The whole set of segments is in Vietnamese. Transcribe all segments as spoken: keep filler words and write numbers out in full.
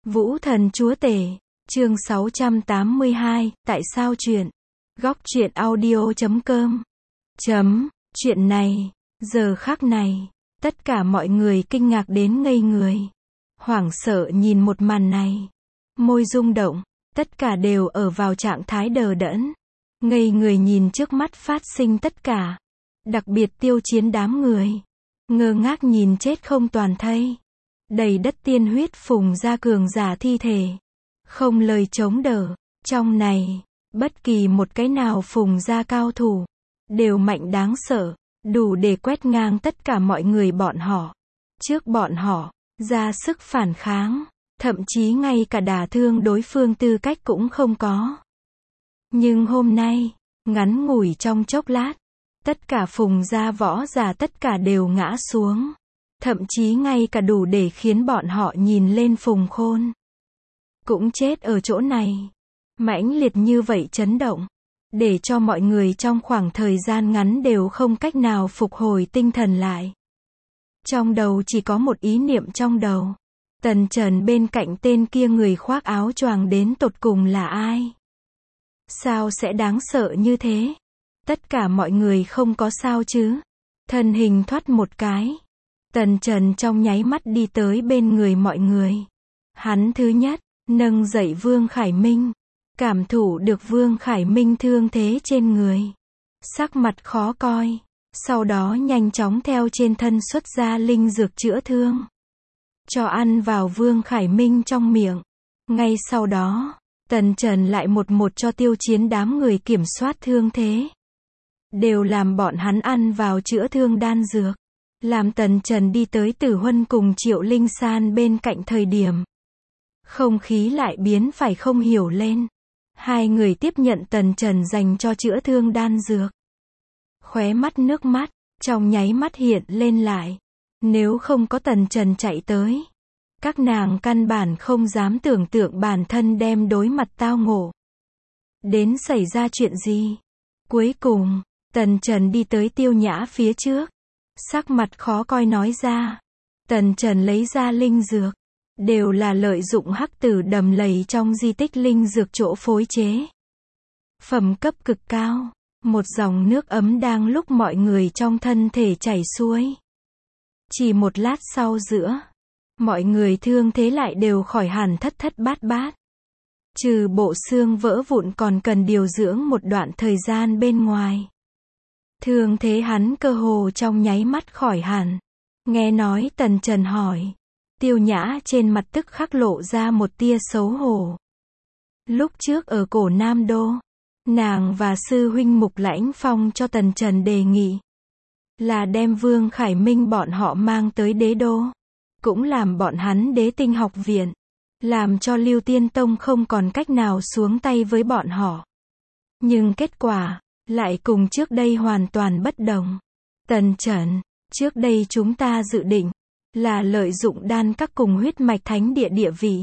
Vũ Thần Chúa Tể, chương sáu trăm tám mươi hai, tại sao chuyện? Góc truyện audio chấm com. Chấm, chuyện này, giờ khắc này, tất cả mọi người kinh ngạc đến ngây người. Hoảng sợ nhìn một màn này. Môi rung động, tất cả đều ở vào trạng thái đờ đẫn. Ngây người nhìn trước mắt phát sinh tất cả. Đặc biệt Tiêu Chiến đám người. Ngơ ngác nhìn chết không toàn thây. Đầy đất tiên huyết phùng ra cường giả thi thể. Không lời chống đỡ. Trong này, bất kỳ một cái nào phùng ra cao thủ, đều mạnh đáng sợ, đủ để quét ngang tất cả mọi người bọn họ. Trước bọn họ, ra sức phản kháng, thậm chí ngay cả đả thương đối phương tư cách cũng không có. Nhưng hôm nay, ngắn ngủi trong chốc lát, tất cả phùng ra võ giả tất cả đều ngã xuống. Thậm chí ngay cả đủ để khiến bọn họ nhìn lên Phùng Khôn cũng chết ở chỗ này. Mãnh liệt như vậy chấn động, để cho mọi người trong khoảng thời gian ngắn đều không cách nào phục hồi tinh thần lại. Trong đầu chỉ có một ý niệm trong đầu. Tần Trần bên cạnh tên kia người khoác áo choàng đến tột cùng là ai? Sao sẽ đáng sợ như thế? Tất cả mọi người không có sao chứ? Thân hình thoát một cái. Tần Trần trong nháy mắt đi tới bên người mọi người. Hắn thứ nhất, nâng dậy Vương Khải Minh. Cảm thụ được Vương Khải Minh thương thế trên người. Sắc mặt khó coi. Sau đó nhanh chóng theo trên thân xuất ra linh dược chữa thương. Cho ăn vào Vương Khải Minh trong miệng. Ngay sau đó, Tần Trần lại một một cho Tiêu Chiến đám người kiểm soát thương thế. Đều làm bọn hắn ăn vào chữa thương đan dược. Làm Tần Trần đi tới Tử Huân cùng Triệu Linh San bên cạnh thời điểm. Không khí lại biến phải không hiểu lên. Hai người tiếp nhận Tần Trần dành cho chữa thương đan dược. Khóe mắt nước mắt, trong nháy mắt hiện lên lại. Nếu không có Tần Trần chạy tới, các nàng căn bản không dám tưởng tượng bản thân đem đối mặt tao ngộ. Đến xảy ra chuyện gì? Cuối cùng, Tần Trần đi tới Tiêu Nhã phía trước. Sắc mặt khó coi nói ra. Tần Trần lấy ra linh dược. Đều là lợi dụng hắc tử đầm lầy trong di tích linh dược chỗ phối chế. Phẩm cấp cực cao. Một dòng nước ấm đang lúc mọi người trong thân thể chảy xuôi. Chỉ một lát sau giữa, mọi người thương thế lại đều khỏi hẳn thất thất bát bát. Trừ bộ xương vỡ vụn còn cần điều dưỡng một đoạn thời gian bên ngoài. Thương thế hắn cơ hồ trong nháy mắt khỏi hẳn. Nghe nói Tần Trần hỏi. Tiêu Nhã trên mặt tức khắc lộ ra một tia xấu hổ. Lúc trước ở cổ Nam Đô, nàng và sư huynh Mục Lãnh Phong cho Tần Trần đề nghị. Là đem Vương Khải Minh bọn họ mang tới đế đô. Cũng làm bọn hắn đế tinh học viện. Làm cho Lưu Tiên Tông không còn cách nào xuống tay với bọn họ. Nhưng kết quả, lại cùng trước đây hoàn toàn bất đồng. Tần Trần, trước đây chúng ta dự định, là lợi dụng đan các cùng huyết mạch thánh địa địa vị.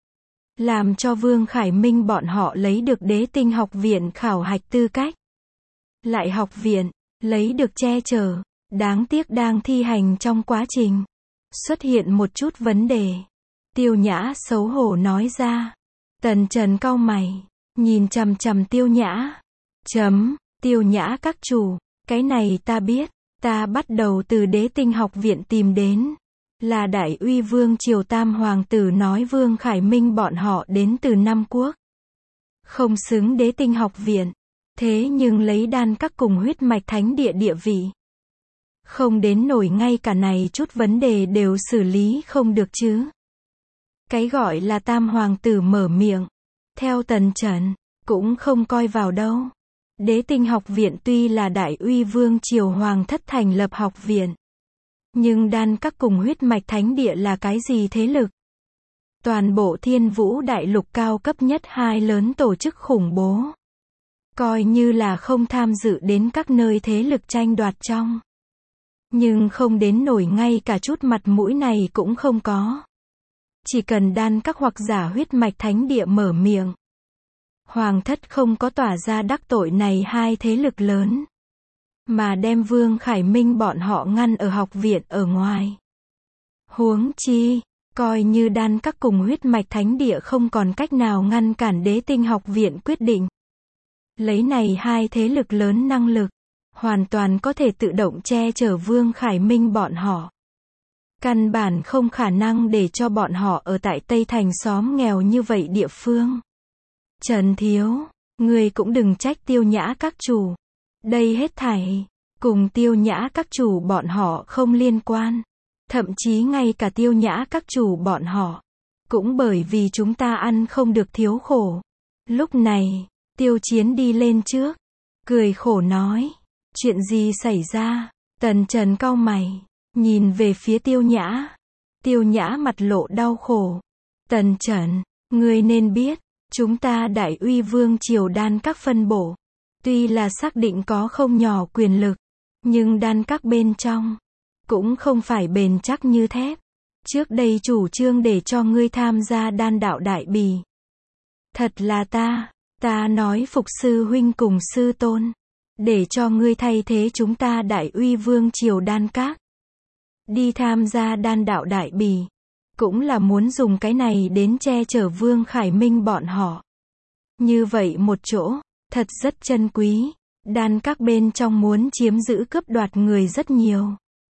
Làm cho Vương Khải Minh bọn họ lấy được đế tinh học viện khảo hạch tư cách. Lại học viện, lấy được che chở, đáng tiếc đang thi hành trong quá trình. Xuất hiện một chút vấn đề. Tiêu Nhã xấu hổ nói ra. Tần Trần cau mày, nhìn chằm chằm Tiêu Nhã. Chấm, Tiêu Nhã các chủ, cái này ta biết, ta bắt đầu từ đế tinh học viện tìm đến. Là Đại Uy Vương Triều Tam Hoàng tử nói Vương Khải Minh bọn họ đến từ Nam Quốc. Không xứng đế tinh học viện. Thế nhưng lấy đan các cùng huyết mạch thánh địa địa vị. Không đến nổi ngay cả này chút vấn đề đều xử lý không được chứ. Cái gọi là Tam Hoàng tử mở miệng. Theo Tần Trần, cũng không coi vào đâu. Đế tinh học viện tuy là Đại Uy Vương Triều Hoàng thất thành lập học viện. Nhưng đan các cùng huyết mạch thánh địa là cái gì thế lực? Toàn bộ Thiên Vũ đại lục cao cấp nhất hai lớn tổ chức khủng bố. Coi như là không tham dự đến các nơi thế lực tranh đoạt trong. Nhưng không đến nổi ngay cả chút mặt mũi này cũng không có. Chỉ cần đan các hoặc giả huyết mạch thánh địa mở miệng. Hoàng thất không có tỏa ra đắc tội này hai thế lực lớn. Mà đem Vương Khải Minh bọn họ ngăn ở học viện ở ngoài. Huống chi, Coi như Đan Các cùng Huyết Mạch Thánh Địa không còn cách nào ngăn cản Đế Tinh học viện quyết định. Lấy này hai thế lực lớn năng lực, hoàn toàn có thể tự động che chở Vương Khải Minh bọn họ. Căn bản không khả năng để cho bọn họ ở tại Tây Thành xóm nghèo như vậy địa phương. Trần Thiếu, người cũng đừng trách Tiêu Nhã các chủ. Đây hết thảy, cùng Tiêu Nhã các chủ bọn họ không liên quan. Thậm chí ngay cả Tiêu Nhã các chủ bọn họ, cũng bởi vì chúng ta ăn không được thiếu khổ. Lúc này, Tiêu Chiến đi lên trước, cười khổ nói, chuyện gì xảy ra? Tần Trần cau mày, nhìn về phía Tiêu Nhã. Tiêu Nhã mặt lộ đau khổ. Tần Trần, ngươi nên biết, chúng ta Đại Uy Vương triều Đan Các phân bổ, tuy là xác định có không nhỏ quyền lực, nhưng Đan Các bên trong cũng không phải bền chắc như thép. Trước đây chủ trương để cho ngươi tham gia đan đạo đại bỉ. Thật là ta, ta nói phục sư huynh cùng sư tôn, để cho ngươi thay thế chúng ta Đại Uy Vương triều Đan Các đi tham gia đan đạo đại bỉ, cũng là muốn dùng cái này đến che chở Vương Khải Minh bọn họ. Như vậy một chỗ, thật rất chân quý. Đan Các bên trong muốn chiếm giữ cướp đoạt người rất nhiều.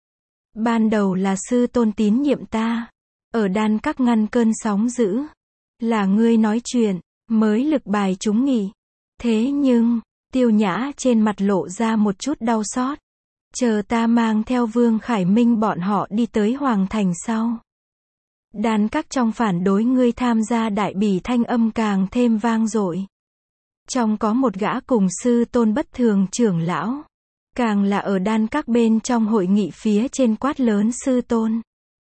Ban đầu là sư tôn tín nhiệm ta, ở Đan Các ngăn cơn sóng dữ, là ngươi nói chuyện, mới lực bài chúng nghị. Thế nhưng, Tiêu Nhã trên mặt lộ ra một chút đau xót. Chờ ta mang theo Vương Khải Minh bọn họ đi tới Hoàng Thành sau. Đan Các trong phản đối ngươi tham gia đại bỉ thanh âm càng thêm vang dội. Trong có một gã cùng sư tôn bất thường trưởng lão, càng là ở Đan Các bên trong hội nghị phía trên quát lớn sư tôn.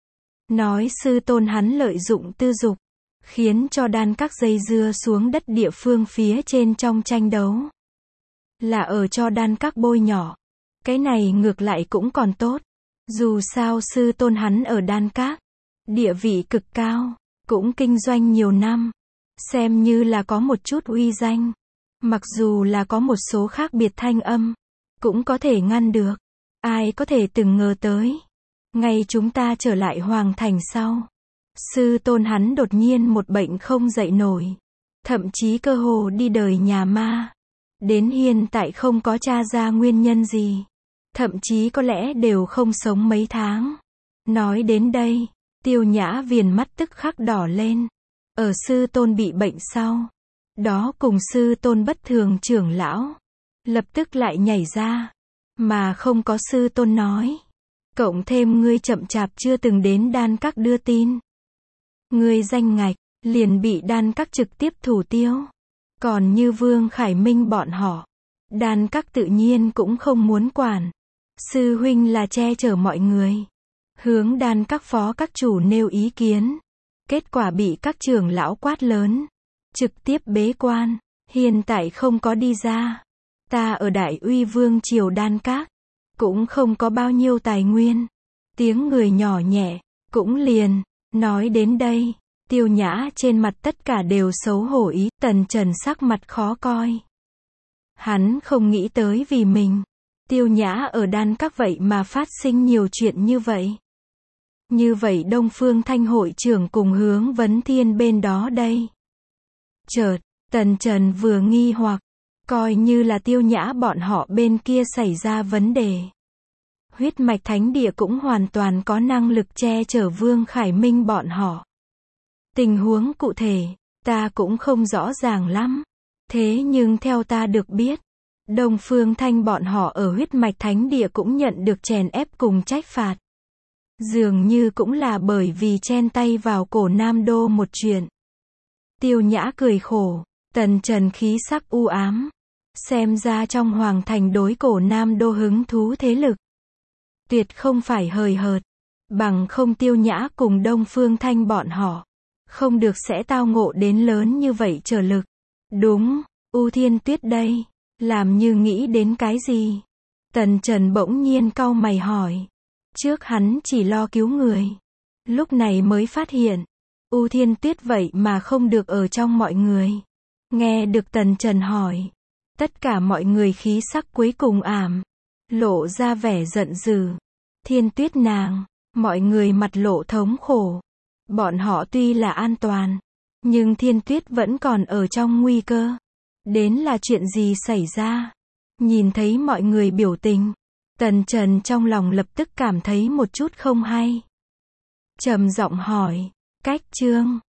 Nói sư tôn hắn lợi dụng tư dục, khiến cho Đan Các dây dưa xuống đất địa phương phía trên trong tranh đấu. Là ở cho Đan Các bôi nhỏ. Cái này ngược lại cũng còn tốt. Dù sao sư tôn hắn ở Đan Các, địa vị cực cao, cũng kinh doanh nhiều năm, xem như là có một chút uy danh. Mặc dù là có một số khác biệt thanh âm, cũng có thể ngăn được. Ai có thể từng ngờ tới. Ngay chúng ta trở lại Hoàng Thành sau, sư tôn hắn đột nhiên một bệnh không dậy nổi. Thậm chí cơ hồ đi đời nhà ma. Đến hiện tại không có tra ra nguyên nhân gì. Thậm chí có lẽ đều không sống mấy tháng. Nói đến đây, Tiêu Nhã viền mắt tức khắc đỏ lên. Ở sư tôn bị bệnh sau, đó cùng sư tôn bất thường trưởng lão, lập tức lại nhảy ra. Mà không có sư tôn nói. Cộng thêm ngươi chậm chạp chưa từng đến Đan Các đưa tin. Ngươi danh ngạch, liền bị Đan Các trực tiếp thủ tiêu. Còn như Vương Khải Minh bọn họ, Đan Các tự nhiên cũng không muốn quản. Sư huynh là che chở mọi người. Hướng Đan Các phó các chủ nêu ý kiến. Kết quả bị các trưởng lão quát lớn. Trực tiếp bế quan. Hiện tại không có đi ra. Ta ở Đại Uy Vương triều Đan Các, cũng không có bao nhiêu tài nguyên. Tiếng người nhỏ nhẹ, cũng liền. Nói đến đây, Tiêu Nhã trên mặt tất cả đều xấu hổ ý. Tần Trần sắc mặt khó coi. Hắn không nghĩ tới vì mình, Tiêu Nhã ở Đan Các vậy mà phát sinh nhiều chuyện như vậy. Như vậy Đông Phương Thanh hội trưởng cùng Hướng Vấn Thiên bên đó đây. Chợt, Tần Trần vừa nghi hoặc, coi như là Tiêu Nhã bọn họ bên kia xảy ra vấn đề. Huyết Mạch Thánh Địa cũng hoàn toàn có năng lực che chở Vương Khải Minh bọn họ. Tình huống cụ thể, ta cũng không rõ ràng lắm. Thế nhưng theo ta được biết, Đông Phương Thanh bọn họ ở Huyết Mạch Thánh Địa cũng nhận được chèn ép cùng trách phạt. Dường như cũng là bởi vì chen tay vào cổ Nam Đô một chuyện. Tiêu Nhã cười khổ, Tần Trần khí sắc u ám. Xem ra trong Hoàng Thành đối cổ Nam Đô hứng thú thế lực. Tuyệt không phải hời hợt. Bằng không Tiêu Nhã cùng Đông Phương Thanh bọn họ, không được sẽ tao ngộ đến lớn như vậy trở lực. Đúng, U Thiên Tuyết đây. Làm như nghĩ đến cái gì? Tần Trần bỗng nhiên cau mày hỏi. Trước hắn chỉ lo cứu người. Lúc này mới phát hiện. U Thiên Tuyết vậy mà không được ở trong mọi người. Nghe được Tần Trần hỏi. Tất cả mọi người khí sắc cuối cùng ảm. Lộ ra vẻ giận dữ. Thiên Tuyết nàng. Mọi người mặt lộ thống khổ. Bọn họ tuy là an toàn, nhưng Thiên Tuyết vẫn còn ở trong nguy cơ. Đến là chuyện gì xảy ra? Nhìn thấy mọi người biểu tình, Tần Trần trong lòng lập tức cảm thấy một chút không hay. Trầm giọng hỏi, Cách Trương,